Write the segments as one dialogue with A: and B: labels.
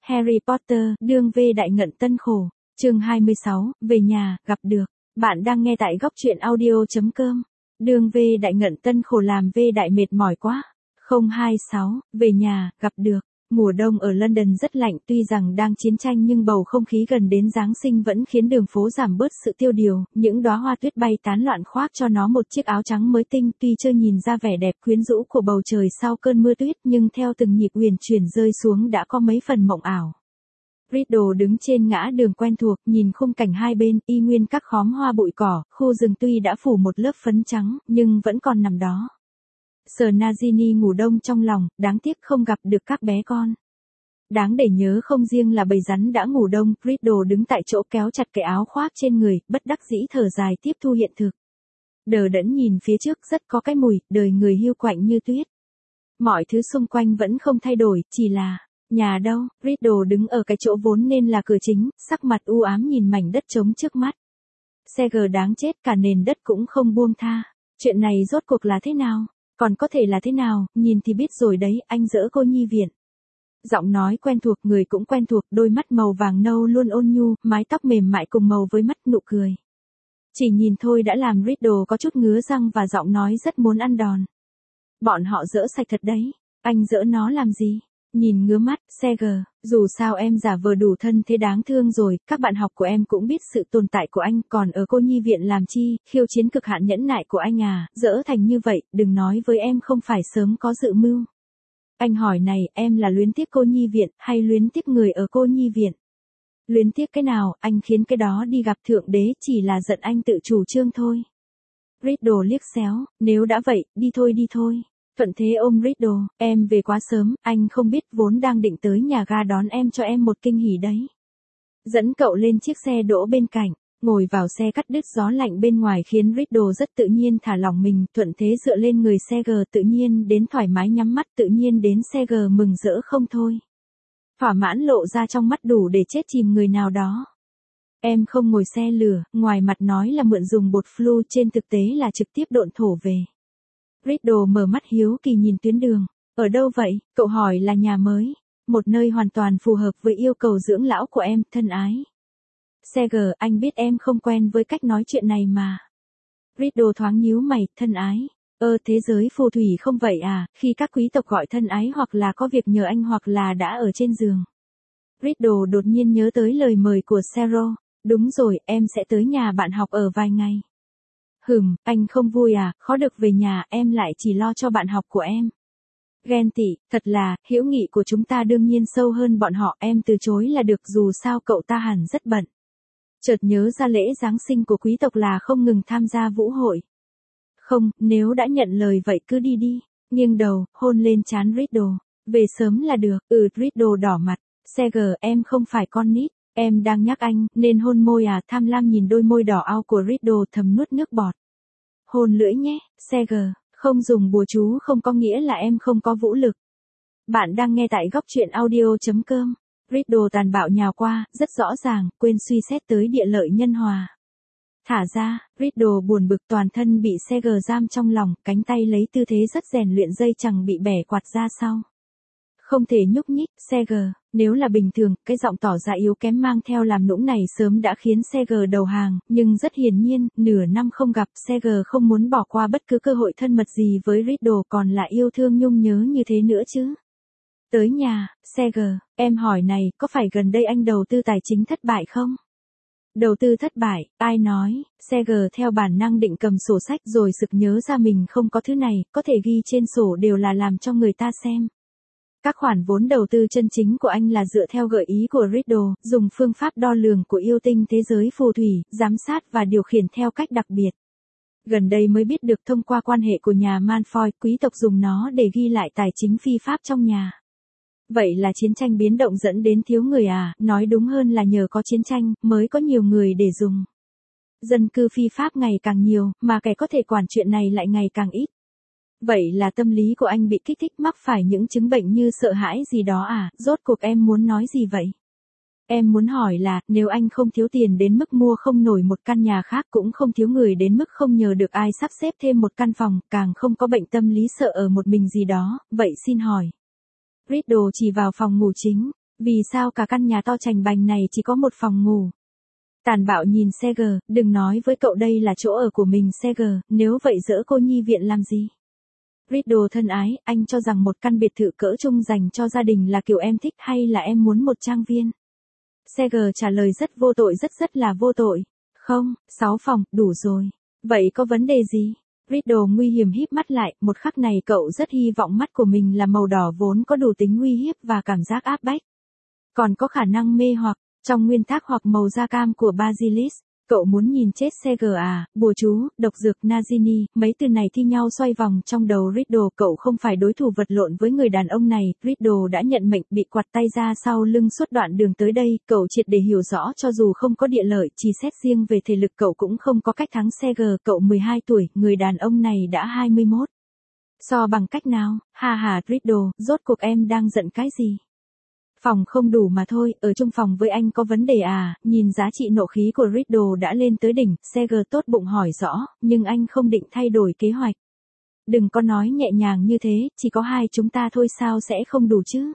A: Harry Potter, đương về đại ngận tân khổ. Chương 26, về nhà, gặp được. Bạn đang nghe tại góc truyện audio.com. Đương về đại ngận tân khổ làm về đại mệt mỏi quá. 026, về nhà, gặp được. Mùa đông ở London rất lạnh, tuy rằng đang chiến tranh nhưng bầu không khí gần đến Giáng sinh vẫn khiến đường phố giảm bớt sự tiêu điều, những đóa hoa tuyết bay tán loạn khoác cho nó một chiếc áo trắng mới tinh, tuy chưa nhìn ra vẻ đẹp quyến rũ của bầu trời sau cơn mưa tuyết, nhưng theo từng nhịp huyền chuyển rơi xuống đã có mấy phần mộng ảo. Riddle đứng trên ngã đường quen thuộc, nhìn khung cảnh hai bên, y nguyên các khóm hoa bụi cỏ, khu rừng tuy đã phủ một lớp phấn trắng, nhưng vẫn còn nằm đó. Sir Nagini ngủ đông trong lòng, đáng tiếc không gặp được các bé con. Đáng để nhớ không riêng là bầy rắn đã ngủ đông, Riddle đứng tại chỗ kéo chặt cái áo khoác trên người, bất đắc dĩ thở dài tiếp thu hiện thực. Đờ đẫn nhìn phía trước rất có cái mùi, đời người hiu quạnh như tuyết. Mọi thứ xung quanh vẫn không thay đổi, chỉ là, nhà đâu, Riddle đứng ở cái chỗ vốn nên là cửa chính, sắc mặt u ám nhìn mảnh đất trống trước mắt. Seger đáng chết, cả nền đất cũng không buông tha. Chuyện này rốt cuộc là thế nào? Còn có thể là thế nào, nhìn thì biết rồi đấy, anh dỡ cô nhi viện. Giọng nói quen thuộc, người cũng quen thuộc, đôi mắt màu vàng nâu luôn ôn nhu, mái tóc mềm mại cùng màu với mắt nụ cười. Chỉ nhìn thôi đã làm Riddle có chút ngứa răng và giọng nói rất muốn ăn đòn. Bọn họ dỡ sạch thật đấy, anh dỡ nó làm gì? Nhìn ngứa mắt, Seger, dù sao em giả vờ đủ thân thế đáng thương rồi, các bạn học của em cũng biết sự tồn tại của anh, còn ở cô nhi viện làm chi, khiêu chiến cực hạn nhẫn nại của anh à, dỡ thành như vậy, đừng nói với em không phải sớm có dự mưu. Anh hỏi này, em là luyến tiếc cô nhi viện, hay luyến tiếc người ở cô nhi viện? Luyến tiếc cái nào, anh khiến cái đó đi gặp thượng đế, chỉ là giận anh tự chủ trương thôi. Riddle liếc xéo, nếu đã vậy, đi thôi đi thôi. Thuận thế ôm Riddle, em về quá sớm, anh không biết vốn đang định tới nhà ga đón em cho em một kinh hỉ đấy. Dẫn cậu lên chiếc xe đỗ bên cạnh, ngồi vào xe cắt đứt gió lạnh bên ngoài khiến Riddle rất tự nhiên thả lỏng mình, thuận thế dựa lên người Seger tự nhiên đến thoải mái nhắm mắt tự nhiên đến Seger mừng rỡ không thôi. Thỏa mãn lộ ra trong mắt đủ để chết chìm người nào đó. Em không ngồi xe lửa, ngoài mặt nói là mượn dùng bột flu trên thực tế là trực tiếp độn thổ về. Riddle mở mắt hiếu kỳ nhìn tuyến đường. Ở đâu vậy? Cậu hỏi là nhà mới. Một nơi hoàn toàn phù hợp với yêu cầu dưỡng lão của em, thân ái. Seger, anh biết em không quen với cách nói chuyện này mà. Riddle thoáng nhíu mày, thân ái. Thế giới phù thủy không vậy à, khi các quý tộc gọi thân ái hoặc là có việc nhờ anh hoặc là đã ở trên giường. Riddle đột nhiên nhớ tới lời mời của Sero. Đúng rồi, em sẽ tới nhà bạn học ở vài ngày. Anh không vui à, khó được về nhà, em lại chỉ lo cho bạn học của em. Ghen tị, thật là, hữu nghị của chúng ta đương nhiên sâu hơn bọn họ, em từ chối là được dù sao cậu ta hẳn rất bận. Chợt nhớ ra lễ Giáng sinh của quý tộc là không ngừng tham gia vũ hội. Không, nếu đã nhận lời vậy cứ đi đi, nghiêng đầu, hôn lên trán Riddle, về sớm là được, Riddle đỏ mặt, Seger, em không phải con nít. Em đang nhắc anh, nên hôn môi à, tham lam nhìn đôi môi đỏ ao của Riddle thầm nuốt nước bọt. Hôn lưỡi nhé, Seger, không dùng bùa chú không có nghĩa là em không có vũ lực. Bạn đang nghe tại góc truyện audio.com. Riddle tàn bạo nhào qua, rất rõ ràng, quên suy xét tới địa lợi nhân hòa. Thả ra, Riddle buồn bực toàn thân bị Seger giam trong lòng, cánh tay lấy tư thế rất rèn luyện dây chằng bị bẻ quạt ra sau. Không thể nhúc nhích, Seger, nếu là bình thường, cái giọng tỏ ra yếu kém mang theo làm nũng này sớm đã khiến Seger đầu hàng, nhưng rất hiển nhiên, nửa năm không gặp, Seger không muốn bỏ qua bất cứ cơ hội thân mật gì với Riddle còn là yêu thương nhung nhớ như thế nữa chứ. Tới nhà, Seger, em hỏi này, có phải gần đây anh đầu tư tài chính thất bại không? Đầu tư thất bại, ai nói? Seger theo bản năng định cầm sổ sách rồi sực nhớ ra mình không có thứ này, có thể ghi trên sổ đều là làm cho người ta xem. Các khoản vốn đầu tư chân chính của anh là dựa theo gợi ý của Riddle, dùng phương pháp đo lường của yêu tinh thế giới phù thủy, giám sát và điều khiển theo cách đặc biệt. Gần đây mới biết được thông qua quan hệ của nhà Malfoy, quý tộc dùng nó để ghi lại tài chính phi pháp trong nhà. Vậy là chiến tranh biến động dẫn đến thiếu người à, nói đúng hơn là nhờ có chiến tranh, mới có nhiều người để dùng. Dân cư phi pháp ngày càng nhiều, mà kẻ có thể quản chuyện này lại ngày càng ít. Vậy là tâm lý của anh bị kích thích mắc phải những chứng bệnh như sợ hãi gì đó à, rốt cuộc em muốn nói gì vậy? Em muốn hỏi là, nếu anh không thiếu tiền đến mức mua không nổi một căn nhà khác cũng không thiếu người đến mức không nhờ được ai sắp xếp thêm một căn phòng, càng không có bệnh tâm lý sợ ở một mình gì đó, vậy xin hỏi. Riddle chỉ vào phòng ngủ chính. Vì sao cả căn nhà to chành bành này chỉ có một phòng ngủ? Tàn bạo nhìn Seger, đừng nói với cậu đây là chỗ ở của mình Seger, nếu vậy dỡ cô nhi viện làm gì? Riddle thân ái, anh cho rằng một căn biệt thự cỡ trung dành cho gia đình là kiểu em thích hay là em muốn một trang viên? Seger trả lời rất vô tội, rất là vô tội. Không, 6 phòng, đủ rồi. Vậy có vấn đề gì? Riddle nguy hiểm híp mắt lại, một khắc này cậu rất hy vọng mắt của mình là màu đỏ vốn có đủ tính uy hiếp và cảm giác áp bách. Còn có khả năng mê hoặc, trong nguyên tắc hoặc màu da cam của Basilisk. Cậu muốn nhìn chết Seger à, bùa chú, độc dược Nagini, mấy từ này thi nhau xoay vòng trong đầu Riddle, cậu không phải đối thủ vật lộn với người đàn ông này, Riddle đã nhận mệnh bị quặt tay ra sau lưng suốt đoạn đường tới đây, cậu triệt để hiểu rõ cho dù không có địa lợi, chỉ xét riêng về thể lực cậu cũng không có cách thắng Seger, cậu 12 tuổi, người đàn ông này đã 21. So bằng cách nào, ha Riddle, rốt cuộc em đang giận cái gì? Phòng không đủ mà thôi, ở chung phòng với anh có vấn đề à, nhìn giá trị nộ khí của Riddle đã lên tới đỉnh, Seger tốt bụng hỏi rõ, nhưng anh không định thay đổi kế hoạch. Đừng có nói nhẹ nhàng như thế, chỉ có 2 chúng ta thôi sao sẽ không đủ chứ?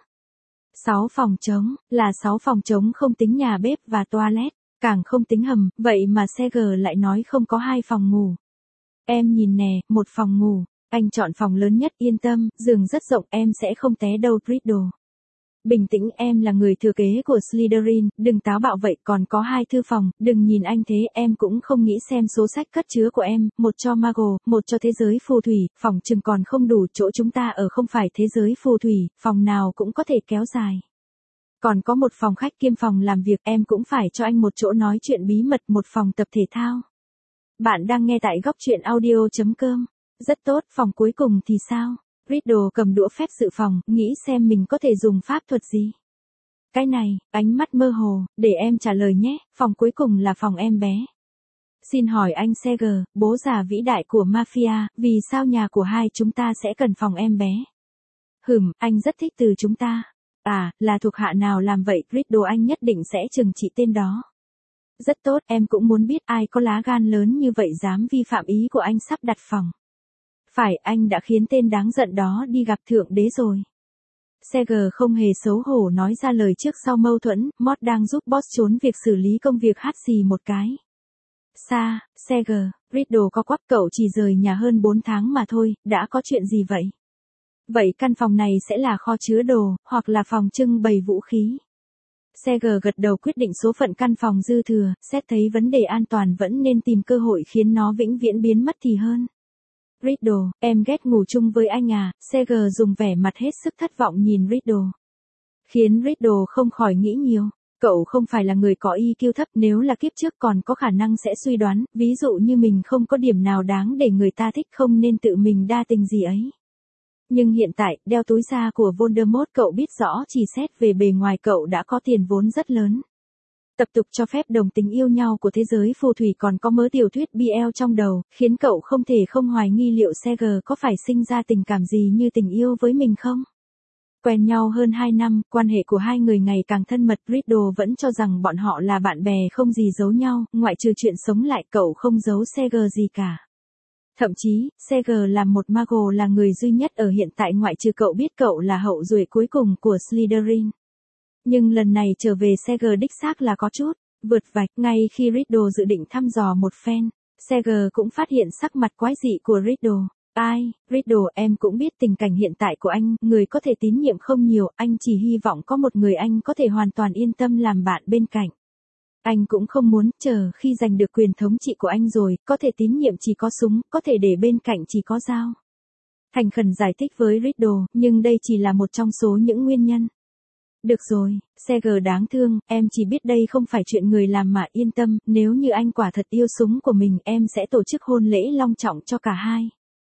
A: 6 phòng trống, là 6 phòng trống không tính nhà bếp và toilet, càng không tính hầm, vậy mà Seger lại nói không có 2 phòng ngủ. Em nhìn nè, một phòng ngủ, anh chọn phòng lớn nhất, yên tâm, giường rất rộng, em sẽ không té đâu Riddle. Bình tĩnh, em là người thừa kế của Slytherin, đừng táo bạo vậy, còn có 2 thư phòng, đừng nhìn anh thế, em cũng không nghĩ xem số sách cất chứa của em, một cho Mago, một cho thế giới phù thủy, phòng chừng còn không đủ, chỗ chúng ta ở không phải thế giới phù thủy, phòng nào cũng có thể kéo dài. Còn có một phòng khách kiêm phòng làm việc, em cũng phải cho anh một chỗ nói chuyện bí mật, một phòng tập thể thao. Bạn đang nghe tại góc truyện audio.com. Rất tốt, phòng cuối cùng thì sao? Riddle cầm đũa phép dự phòng, nghĩ xem mình có thể dùng pháp thuật gì. Cái này, ánh mắt mơ hồ, để em trả lời nhé, phòng cuối cùng là phòng em bé. Xin hỏi anh Seger, bố già vĩ đại của mafia, vì sao nhà của 2 chúng ta sẽ cần phòng em bé? Anh rất thích từ chúng ta. À, là thuộc hạ nào làm vậy, Riddle anh nhất định sẽ trừng trị tên đó. Rất tốt, em cũng muốn biết ai có lá gan lớn như vậy dám vi phạm ý của anh sắp đặt phòng. Phải, anh đã khiến tên đáng giận đó đi gặp thượng đế rồi. Seger không hề xấu hổ nói ra lời trước sau mâu thuẫn, Mort đang giúp boss trốn việc xử lý công việc hát xì một cái. Seger, Riddle có quắp, cậu chỉ rời nhà hơn 4 tháng mà thôi, đã có chuyện gì vậy? Vậy căn phòng này sẽ là kho chứa đồ, hoặc là phòng trưng bày vũ khí. Seger gật đầu quyết định số phận căn phòng dư thừa, xét thấy vấn đề an toàn vẫn nên tìm cơ hội khiến nó vĩnh viễn biến mất thì hơn. Riddle, em ghét ngủ chung với anh à, Seger dùng vẻ mặt hết sức thất vọng nhìn Riddle. Khiến Riddle không khỏi nghĩ nhiều. Cậu không phải là người có EQ thấp, nếu là kiếp trước còn có khả năng sẽ suy đoán, ví dụ như mình không có điểm nào đáng để người ta thích không nên tự mình đa tình gì ấy. Nhưng hiện tại, đeo túi da của Voldemort cậu biết rõ chỉ xét về bề ngoài cậu đã có tiền vốn rất lớn. Tập tục cho phép đồng tính yêu nhau của thế giới phù thủy còn có mớ tiểu thuyết BL trong đầu, khiến cậu không thể không hoài nghi liệu Seger có phải sinh ra tình cảm gì như tình yêu với mình không? Quen nhau hơn 2 năm, quan hệ của 2 người ngày càng thân mật, Riddle vẫn cho rằng bọn họ là bạn bè không gì giấu nhau, ngoại trừ chuyện sống lại cậu không giấu Seger gì cả. Thậm chí, Seger là một Mago, là người duy nhất ở hiện tại ngoại trừ cậu biết cậu là hậu duệ cuối cùng của Slytherin. Nhưng lần này trở về Seger đích xác là có chút vượt vạch, ngay khi Riddle dự định thăm dò một phen, Seger cũng phát hiện sắc mặt quái dị của Riddle. Ai, Riddle, em cũng biết tình cảnh hiện tại của anh, người có thể tín nhiệm không nhiều, anh chỉ hy vọng có một người anh có thể hoàn toàn yên tâm làm bạn bên cạnh. Anh cũng không muốn chờ khi giành được quyền thống trị của anh rồi, có thể tín nhiệm chỉ có súng, có thể để bên cạnh chỉ có dao. Thành khẩn giải thích với Riddle, nhưng đây chỉ là một trong số những nguyên nhân. Được rồi, Seger đáng thương, em chỉ biết đây không phải chuyện người làm mà yên tâm, nếu như anh quả thật yêu súng của mình em sẽ tổ chức hôn lễ long trọng cho cả 2.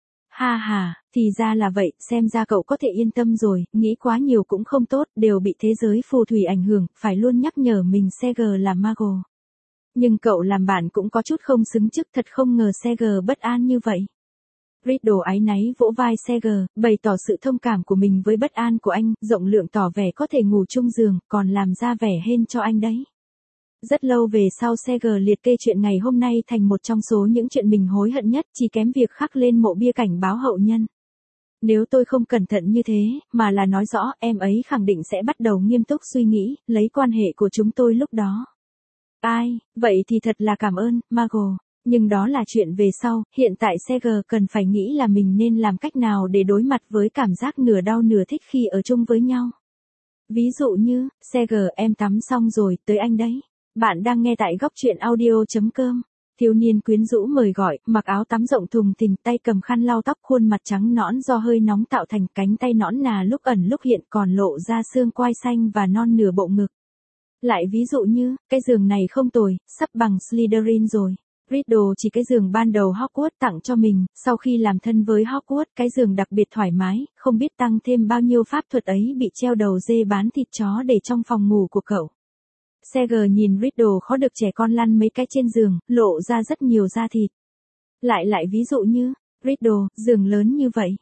A: Thì ra là vậy, xem ra cậu có thể yên tâm rồi, nghĩ quá nhiều cũng không tốt, đều bị thế giới phù thủy ảnh hưởng, phải luôn nhắc nhở mình Seger là Mago. Nhưng cậu làm bạn cũng có chút không xứng chức, thật không ngờ Seger bất an như vậy. Riddle áy náy vỗ vai Seger, bày tỏ sự thông cảm của mình với bất an của anh, rộng lượng tỏ vẻ có thể ngủ chung giường, còn làm ra vẻ hên cho anh đấy. Rất lâu về sau Seger liệt kê chuyện ngày hôm nay thành một trong số những chuyện mình hối hận nhất, chỉ kém việc khắc lên mộ bia cảnh báo hậu nhân. Nếu tôi không cẩn thận như thế, mà là nói rõ, em ấy khẳng định sẽ bắt đầu nghiêm túc suy nghĩ, lấy quan hệ của chúng tôi lúc đó. Ai, vậy thì thật là cảm ơn, Margot. Nhưng đó là chuyện về sau, hiện tại Seger cần phải nghĩ là mình nên làm cách nào để đối mặt với cảm giác nửa đau nửa thích khi ở chung với nhau. Ví dụ như, Seger em tắm xong rồi, tới anh đấy. Bạn đang nghe tại góc truyện audio.com. Thiếu niên quyến rũ mời gọi, mặc áo tắm rộng thùng thình, tay cầm khăn lau tóc, khuôn mặt trắng nõn do hơi nóng tạo thành, cánh tay nõn nà lúc ẩn lúc hiện còn lộ ra xương quai xanh và non nửa bộ ngực. Lại ví dụ như, cái giường này không tồi, sắp bằng Slytherin rồi. Riddle chỉ cái giường ban đầu Hogwarts tặng cho mình, sau khi làm thân với Hogwarts, cái giường đặc biệt thoải mái, không biết tăng thêm bao nhiêu pháp thuật ấy bị treo đầu dê bán thịt chó để trong phòng ngủ của cậu. Seger nhìn Riddle khó được trẻ con lăn mấy cái trên giường, lộ ra rất nhiều da thịt. Lại ví dụ như, Riddle, giường lớn như vậy,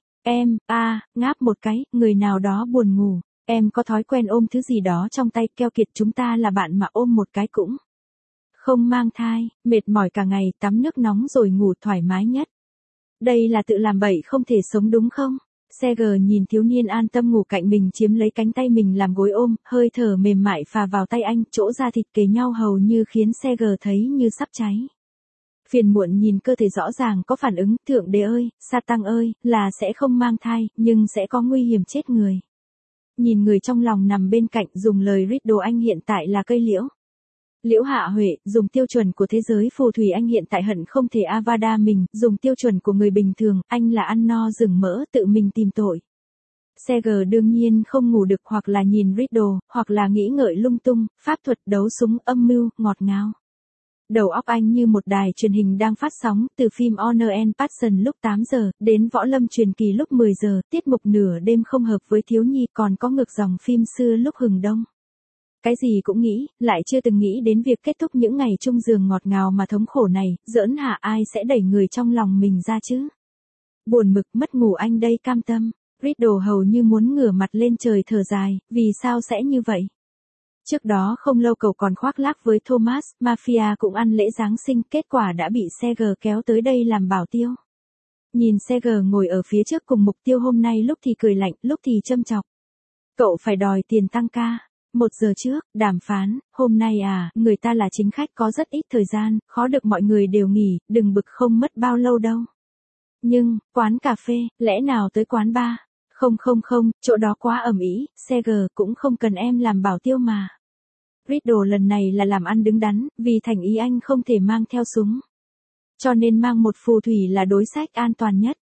A: ngáp một cái, người nào đó buồn ngủ, em có thói quen ôm thứ gì đó trong tay, keo kiệt chúng ta là bạn mà ôm một cái cũng không mang thai, mệt mỏi cả ngày, tắm nước nóng rồi ngủ thoải mái nhất. Đây là tự làm bậy không thể sống đúng không? Seger nhìn thiếu niên an tâm ngủ cạnh mình chiếm lấy cánh tay mình làm gối ôm, hơi thở mềm mại phà vào tay anh, chỗ da thịt kề nhau hầu như khiến Seger thấy như sắp cháy. Phiền muộn nhìn cơ thể rõ ràng có phản ứng, thượng đế ơi, Satan ơi, là sẽ không mang thai, nhưng sẽ có nguy hiểm chết người. Nhìn người trong lòng nằm bên cạnh, dùng lời Riddle anh hiện tại là cây liễu. Liễu Hạ Huệ, dùng tiêu chuẩn của thế giới phù thủy anh hiện tại hận không thể Avada mình, dùng tiêu chuẩn của người bình thường, anh là ăn no rừng mỡ tự mình tìm tội. Seger đương nhiên không ngủ được hoặc là nhìn Riddle, hoặc là nghĩ ngợi lung tung, pháp thuật đấu súng âm mưu, ngọt ngào. Đầu óc anh như một đài truyền hình đang phát sóng, từ phim Honor and Passion lúc 8 giờ, đến Võ Lâm truyền kỳ lúc 10 giờ, tiết mục nửa đêm không hợp với thiếu nhi, còn có ngược dòng phim xưa lúc hừng đông. Cái gì cũng nghĩ, lại chưa từng nghĩ đến việc kết thúc những ngày chung giường ngọt ngào mà thống khổ này, giỡn hả ai sẽ đẩy người trong lòng mình ra chứ? Buồn bực mất ngủ anh đây cam tâm, Riddle hầu như muốn ngửa mặt lên trời thở dài, vì sao sẽ như vậy? Trước đó không lâu cậu còn khoác lác với Thomas, Mafia cũng ăn lễ Giáng sinh, kết quả đã bị Seger kéo tới đây làm bảo tiêu. Nhìn Seger ngồi ở phía trước cùng mục tiêu hôm nay lúc thì cười lạnh, lúc thì châm chọc. Cậu phải đòi tiền tăng ca. 1 giờ trước, đàm phán, hôm nay người ta là chính khách có rất ít thời gian, khó được mọi người đều nghỉ, đừng bực không mất bao lâu đâu. Nhưng, quán cà phê, lẽ nào tới quán bar? Không, chỗ đó quá ầm ĩ, Seger cũng không cần em làm bảo tiêu mà. Riddle lần này là làm ăn đứng đắn, vì thành ý anh không thể mang theo súng. Cho nên mang một phù thủy là đối sách an toàn nhất.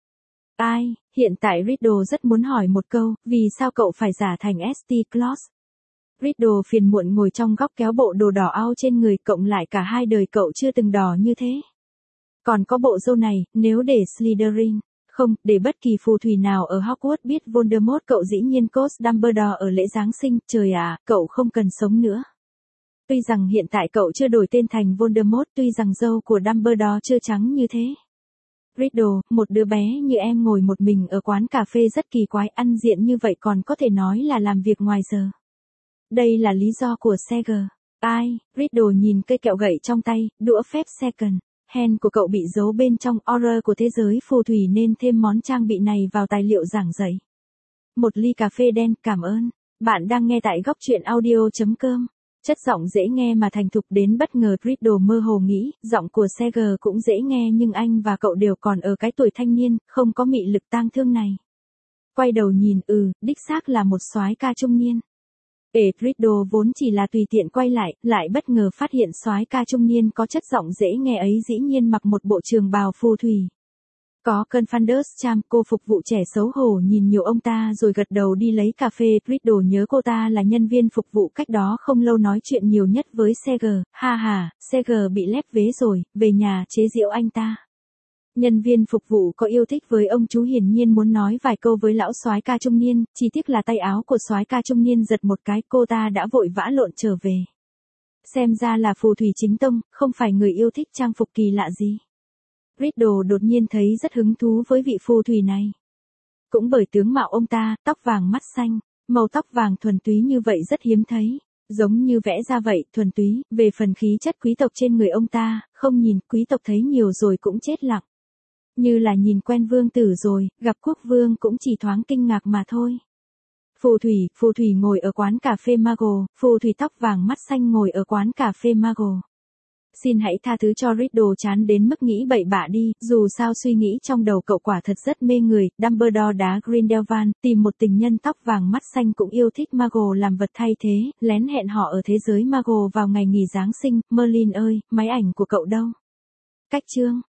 A: Hiện tại Riddle rất muốn hỏi một câu, vì sao cậu phải giả thành St. Claus? Riddle phiền muộn ngồi trong góc kéo bộ đồ đỏ ao trên người, cộng lại cả hai đời cậu chưa từng đỏ như thế. Còn có bộ râu này, nếu để Slytherin, không, để bất kỳ phù thủy nào ở Hogwarts biết Voldemort cậu dĩ nhiên cos Dumbledore ở lễ Giáng sinh, trời cậu không cần sống nữa. Tuy rằng hiện tại cậu chưa đổi tên thành Voldemort, tuy rằng râu của Dumbledore chưa trắng như thế. Riddle, một đứa bé như em ngồi một mình ở quán cà phê rất kỳ quái, ăn diện như vậy còn có thể nói là làm việc ngoài giờ. Đây là lý do của Seger. Riddle nhìn cây kẹo gậy trong tay, đũa phép second hand của cậu bị giấu bên trong horror của thế giới phù thủy nên thêm món trang bị này vào tài liệu giảng dạy. Một ly cà phê đen, cảm ơn. Bạn đang nghe tại góc truyện audio.com. Chất giọng dễ nghe mà thành thục đến bất ngờ, Riddle mơ hồ nghĩ, giọng của Seger cũng dễ nghe nhưng anh và cậu đều còn ở cái tuổi thanh niên, không có mị lực tang thương này. Quay đầu nhìn, đích xác là một soái ca trung niên. Riddle vốn chỉ là tùy tiện quay lại bất ngờ phát hiện soái ca trung niên có chất giọng dễ nghe ấy dĩ nhiên mặc một bộ trường bào phù thủy. Có Confunders Charm, cô phục vụ trẻ xấu hổ nhìn nhiều ông ta rồi gật đầu đi lấy cà phê. Riddle nhớ cô ta là nhân viên phục vụ cách đó không lâu nói chuyện nhiều nhất với Seger, Seger bị lép vế rồi, về nhà chế giễu anh ta. Nhân viên phục vụ có yêu thích với ông chú hiển nhiên muốn nói vài câu với lão soái ca trung niên, chỉ tiếc là tay áo của soái ca trung niên giật một cái, cô ta đã vội vã lộn trở về. Xem ra là phù thủy chính tông, không phải người yêu thích trang phục kỳ lạ gì. Riddle đột nhiên thấy rất hứng thú với vị phù thủy này. Cũng bởi tướng mạo ông ta, tóc vàng mắt xanh, màu tóc vàng thuần túy như vậy rất hiếm thấy. Giống như vẽ ra vậy, thuần túy, về phần khí chất quý tộc trên người ông ta, không nhìn, quý tộc thấy nhiều rồi cũng chết lặng. Như là nhìn quen vương tử rồi, gặp quốc vương cũng chỉ thoáng kinh ngạc mà thôi. Phù thủy ngồi ở quán cà phê Mago, phù thủy tóc vàng mắt xanh ngồi ở quán cà phê Mago. Xin hãy tha thứ cho Riddle chán đến mức nghĩ bậy bạ đi, dù sao suy nghĩ trong đầu cậu quả thật rất mê người, Dumbledore đá Grindelwald, tìm một tình nhân tóc vàng mắt xanh cũng yêu thích Mago làm vật thay thế, lén hẹn họ ở thế giới Mago vào ngày nghỉ Giáng sinh, Merlin ơi, máy ảnh của cậu đâu? Cách chương